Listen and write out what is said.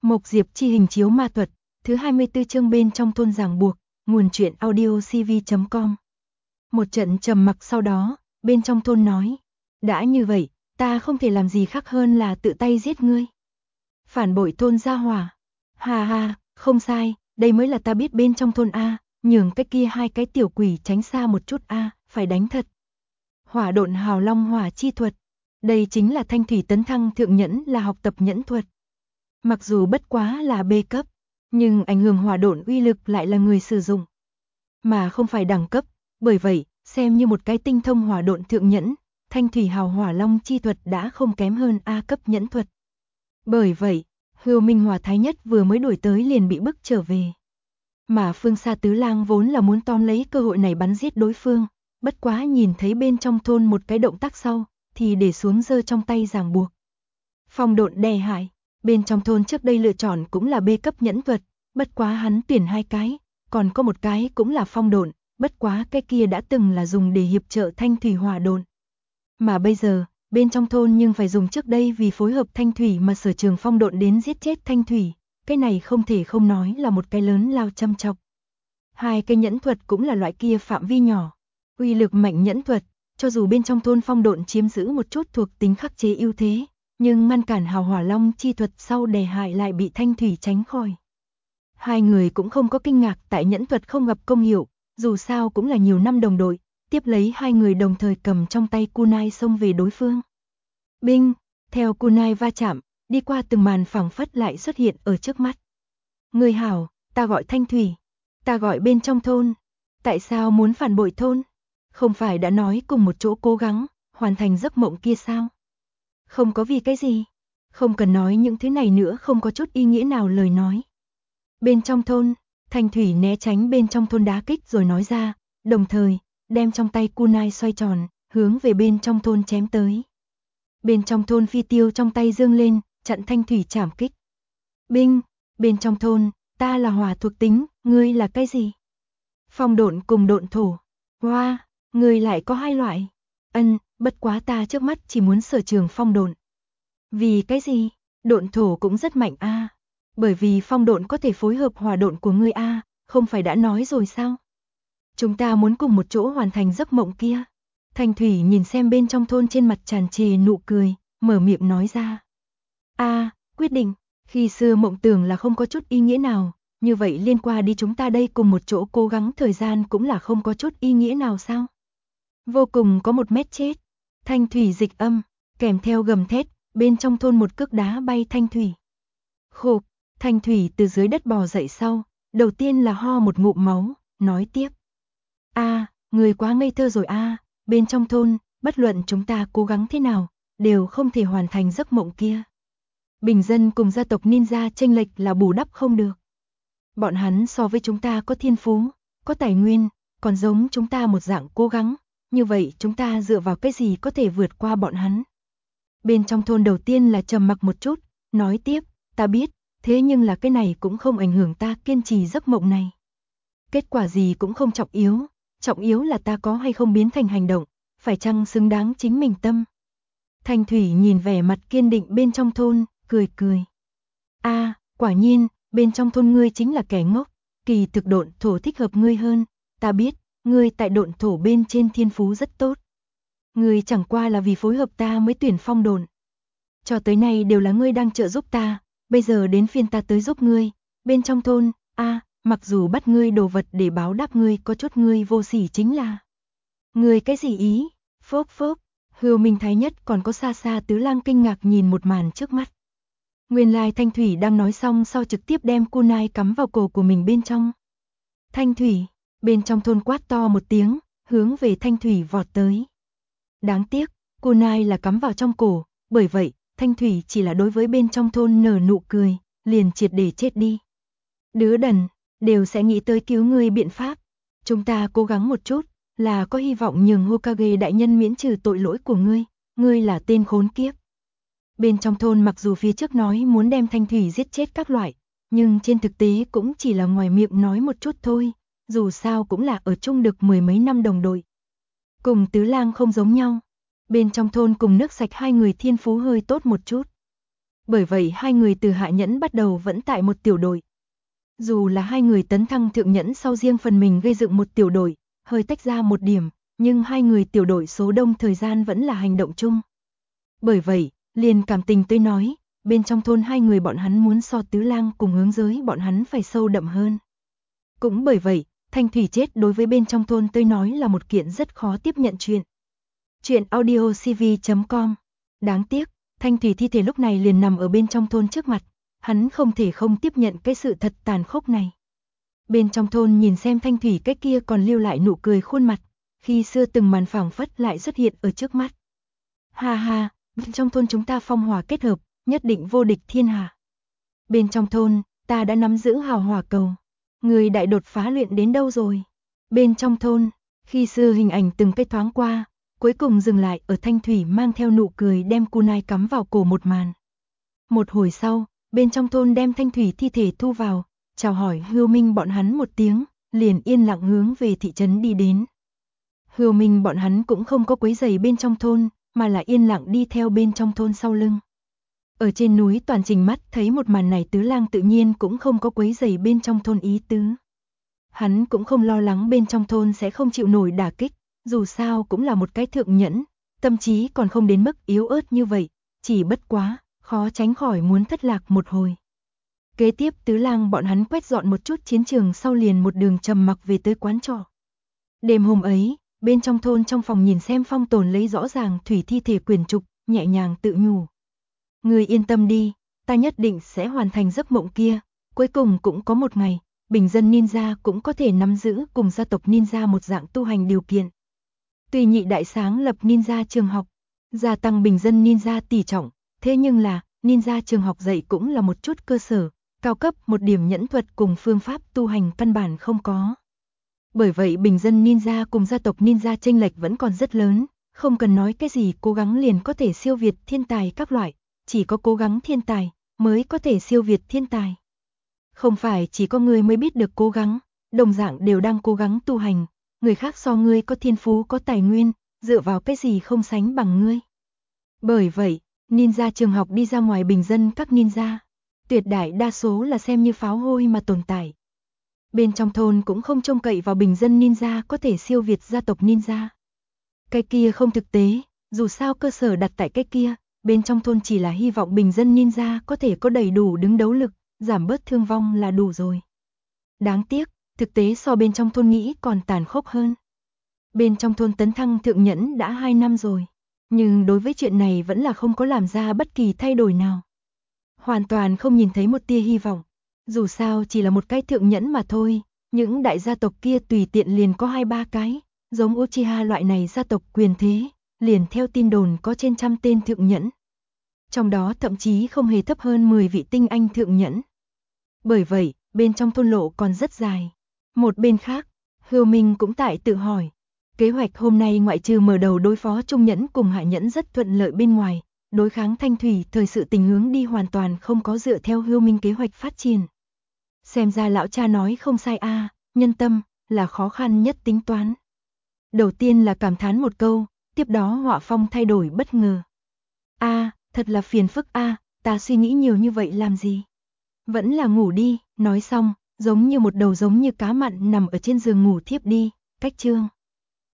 Mộc Diệp chi hình chiếu ma thuật, thứ 24 chương bên trong thôn ràng buộc, nguồn truyện audio cv.com. Một trận trầm mặc sau đó, bên trong thôn nói, đã như vậy, ta không thể làm gì khác hơn là tự tay giết ngươi. Phản bội thôn gia hỏa. Hà hà, không sai, đây mới là ta biết bên trong thôn A, nhường cái kia hai cái tiểu quỷ tránh xa một chút A, phải đánh thật. Hỏa độn hào long hỏa chi thuật. Đây chính là thanh thủy tấn thăng thượng nhẫn, là học tập nhẫn thuật. Mặc dù bất quá là B cấp, nhưng ảnh hưởng hỏa độn uy lực lại là người sử dụng, mà không phải đẳng cấp, bởi vậy, xem như một cái tinh thông hỏa độn thượng nhẫn, thanh thủy hào hỏa long chi thuật đã không kém hơn A cấp nhẫn thuật. Bởi vậy, Hưu Minh Hòa Thái Nhất vừa mới đuổi tới liền bị bức trở về. Mà Phương Sa Tứ Lang vốn là muốn tóm lấy cơ hội này bắn giết đối phương, bất quá nhìn thấy bên trong thôn một cái động tác sau, thì để xuống giơ trong tay ràng buộc. Phong độn đè hại, bên trong thôn trước đây lựa chọn cũng là B cấp nhẫn thuật, bất quá hắn tuyển hai cái, còn có một cái cũng là phong độn, bất quá cái kia đã từng là dùng để hiệp trợ thanh thủy hỏa độn. Mà bây giờ, bên trong thôn nhưng phải dùng trước đây vì phối hợp thanh thủy mà sở trường phong độn đến giết chết thanh thủy, cái này không thể không nói là một cái lớn lao châm chọc. Hai cái nhẫn thuật cũng là loại kia phạm vi nhỏ, uy lực mạnh nhẫn thuật, cho dù bên trong thôn phong độn chiếm giữ một chút thuộc tính khắc chế ưu thế, nhưng ngăn cản hào hỏa long chi thuật sau đè hại lại bị thanh thủy tránh khỏi. Hai người cũng không có kinh ngạc tại nhẫn thuật không gặp công hiệu, dù sao cũng là nhiều năm đồng đội, tiếp lấy hai người đồng thời cầm trong tay kunai xông về đối phương. Binh, theo kunai va chạm, đi qua từng màn phảng phất lại xuất hiện ở trước mắt. Người hảo, ta gọi thanh thủy, ta gọi bên trong thôn, tại sao muốn phản bội thôn? Không phải đã nói cùng một chỗ cố gắng, hoàn thành giấc mộng kia sao? Không có vì cái gì, không cần nói những thứ này nữa, không có chút ý nghĩa nào lời nói. Bên trong thôn, thanh thủy né tránh bên trong thôn đá kích rồi nói ra, đồng thời, đem trong tay kunai xoay tròn, hướng về bên trong thôn chém tới. Bên trong thôn phi tiêu trong tay dương lên, chặn thanh thủy chảm kích. Binh, bên trong thôn, ta là hỏa thuộc tính, ngươi là cái gì? Phong độn cùng độn thổ. Hoa, ngươi lại có hai loại. Bất quá ta trước mắt chỉ muốn sở trường phong độn. Vì cái gì? Độn thổ cũng rất mạnh a. Bởi vì phong độn có thể phối hợp hỏa độn của ngươi a, không phải đã nói rồi sao? Chúng ta muốn cùng một chỗ hoàn thành giấc mộng kia. Thanh thủy nhìn xem bên trong thôn trên mặt tràn trề nụ cười, mở miệng nói ra. Quyết định, khi xưa mộng tưởng là không có chút ý nghĩa nào, như vậy liên qua đi chúng ta đây cùng một chỗ cố gắng thời gian cũng là không có chút ý nghĩa nào sao? Vô cùng có một mét chết. Thanh thủy dịch âm, kèm theo gầm thét, bên trong thôn một cước đá bay thanh thủy. Khục, thanh thủy từ dưới đất bò dậy sau, đầu tiên là ho một ngụm máu, nói tiếp. Người quá ngây thơ rồi bên trong thôn, bất luận chúng ta cố gắng thế nào, đều không thể hoàn thành giấc mộng kia. Bình dân cùng gia tộc ninja chênh lệch là bù đắp không được. Bọn hắn so với chúng ta có thiên phú, có tài nguyên, còn giống chúng ta một dạng cố gắng, như vậy chúng ta dựa vào cái gì có thể vượt qua bọn hắn? Bên trong thôn đầu tiên là trầm mặc một chút, nói tiếp, ta biết, thế nhưng là cái này cũng không ảnh hưởng ta kiên trì giấc mộng này. Kết quả gì cũng không trọng yếu là ta có hay không biến thành hành động, phải chăng xứng đáng chính mình tâm. Thanh thủy nhìn vẻ mặt kiên định bên trong thôn, cười cười. Quả nhiên, bên trong thôn ngươi chính là kẻ ngốc, kỳ thực độn thổ thích hợp ngươi hơn, ta biết, ngươi tại độn thổ bên trên thiên phú rất tốt. Ngươi chẳng qua là vì phối hợp ta mới tuyển phong độn. Cho tới nay đều là ngươi đang trợ giúp ta, bây giờ đến phiên ta tới giúp ngươi, bên trong thôn, mặc dù bắt ngươi đồ vật để báo đáp ngươi có chút ngươi vô sỉ chính là. Ngươi cái gì ý? Phốc phốc, Hưu Minh Thái Nhất còn có Sa Sa Tứ Lang kinh ngạc nhìn một màn trước mắt. Nguyên lai thanh thủy đang nói xong sau trực tiếp đem kunai cắm vào cổ của mình bên trong. Thanh thủy, bên trong thôn quát to một tiếng, hướng về thanh thủy vọt tới. Đáng tiếc, kunai là cắm vào trong cổ, bởi vậy, thanh thủy chỉ là đối với bên trong thôn nở nụ cười, liền triệt để chết đi. Đứa đần, đều sẽ nghĩ tới cứu ngươi biện pháp. Chúng ta cố gắng một chút, là có hy vọng nhường Hokage đại nhân miễn trừ tội lỗi của ngươi là tên khốn kiếp. Bên trong thôn mặc dù phía trước nói muốn đem thanh thủy giết chết các loại, nhưng trên thực tế cũng chỉ là ngoài miệng nói một chút thôi, dù sao cũng là ở chung được mười mấy năm đồng đội. Cùng Tứ Lang không giống nhau, bên trong thôn cùng nước sạch hai người thiên phú hơi tốt một chút. Bởi vậy hai người từ hạ nhẫn bắt đầu vẫn tại một tiểu đội. Dù là hai người tấn thăng thượng nhẫn sau riêng phần mình gây dựng một tiểu đội, hơi tách ra một điểm, nhưng hai người tiểu đội số đông thời gian vẫn là hành động chung. Bởi vậy, liền cảm tình tôi nói, bên trong thôn hai người bọn hắn muốn so Tứ Lang cùng Hướng Giới bọn hắn phải sâu đậm hơn. Cũng bởi vậy, Thanh Thủy chết đối với bên trong thôn tôi nói là một kiện rất khó tiếp nhận chuyện. Chuyện audiocv.com. Đáng tiếc, Thanh Thủy thi thể lúc này liền nằm ở bên trong thôn trước mặt, hắn không thể không tiếp nhận cái sự thật tàn khốc này. Bên trong thôn nhìn xem Thanh Thủy cái kia còn lưu lại nụ cười khuôn mặt, khi xưa từng màn phảng phất lại xuất hiện ở trước mắt. Ha ha, bên trong thôn chúng ta phong hỏa kết hợp, nhất định vô địch thiên hạ. Bên trong thôn, ta đã nắm giữ hào hỏa cầu. Người đại đột phá luyện đến đâu rồi? Bên trong thôn, khi xưa hình ảnh từng cái thoáng qua, cuối cùng dừng lại ở Thanh Thủy mang theo nụ cười đem kunai cắm vào cổ một màn. Một hồi sau, bên trong thôn đem Thanh Thủy thi thể thu vào, chào hỏi Hưu Minh bọn hắn một tiếng, liền yên lặng hướng về thị trấn đi đến. Hưu Minh bọn hắn cũng không có quấy rầy bên trong thôn, mà là yên lặng đi theo bên trong thôn sau lưng. Ở trên núi toàn trình mắt thấy một màn này Tứ Lang tự nhiên cũng không có quấy rầy bên trong thôn ý tứ. Hắn cũng không lo lắng bên trong thôn sẽ không chịu nổi đả kích, dù sao cũng là một cái thượng nhẫn, tâm trí còn không đến mức yếu ớt như vậy, chỉ bất quá, khó tránh khỏi muốn thất lạc một hồi. Kế tiếp Tứ Lang bọn hắn quét dọn một chút chiến trường sau liền một đường trầm mặc về tới quán trọ. Đêm hôm ấy, bên trong thôn trong phòng nhìn xem Phong Tồn lấy rõ ràng thủy thi thể quyển trục, nhẹ nhàng tự nhủ. Ngươi yên tâm đi, ta nhất định sẽ hoàn thành giấc mộng kia, cuối cùng cũng có một ngày, bình dân ninja cũng có thể nắm giữ cùng gia tộc ninja một dạng tu hành điều kiện. Tuy nhị đại sáng lập ninja trường học, gia tăng bình dân ninja tỷ trọng, thế nhưng là, ninja trường học dạy cũng là một chút cơ sở, cao cấp một điểm nhẫn thuật cùng phương pháp tu hành căn bản không có. Bởi vậy bình dân ninja cùng gia tộc ninja chênh lệch vẫn còn rất lớn, không cần nói cái gì cố gắng liền có thể siêu việt thiên tài các loại, chỉ có cố gắng thiên tài mới có thể siêu việt thiên tài. Không phải chỉ có người mới biết được cố gắng, đồng dạng đều đang cố gắng tu hành, người khác so ngươi có thiên phú có tài nguyên, dựa vào cái gì không sánh bằng ngươi. Bởi vậy, ninja trường học đi ra ngoài bình dân các ninja, tuyệt đại đa số là xem như pháo hôi mà tồn tại. Bên trong thôn cũng không trông cậy vào bình dân ninja có thể siêu việt gia tộc ninja. Cái kia không thực tế, dù sao cơ sở đặt tại cái kia, bên trong thôn chỉ là hy vọng bình dân ninja có thể có đầy đủ đứng đấu lực, giảm bớt thương vong là đủ rồi. Đáng tiếc, thực tế so bên trong thôn nghĩ còn tàn khốc hơn. Bên trong thôn tấn thăng thượng nhẫn đã 2 năm rồi, nhưng đối với chuyện này vẫn là không có làm ra bất kỳ thay đổi nào. Hoàn toàn không nhìn thấy một tia hy vọng. Dù sao chỉ là một cái thượng nhẫn mà thôi, những đại gia tộc kia tùy tiện liền có 2-3 cái, giống Uchiha loại này gia tộc quyền thế, liền theo tin đồn có trên 100 tên thượng nhẫn. Trong đó thậm chí không hề thấp hơn 10 vị tinh anh thượng nhẫn. Bởi vậy, bên trong thôn lộ còn rất dài. Một bên khác, Hưu Minh cũng tại tự hỏi, kế hoạch hôm nay ngoại trừ mở đầu đối phó trung nhẫn cùng hạ nhẫn rất thuận lợi bên ngoài, đối kháng Thanh Thủy thời sự tình hướng đi hoàn toàn không có dựa theo Hưu Minh kế hoạch phát triển. Xem ra lão cha nói không sai a, nhân tâm là khó khăn nhất tính toán. Đầu tiên là cảm thán một câu, tiếp đó họa phong thay đổi bất ngờ. A, thật là phiền phức a, ta suy nghĩ nhiều như vậy làm gì? Vẫn là ngủ đi, nói xong, giống như một đầu giống như cá mặn nằm ở trên giường ngủ thiếp đi, cách chương.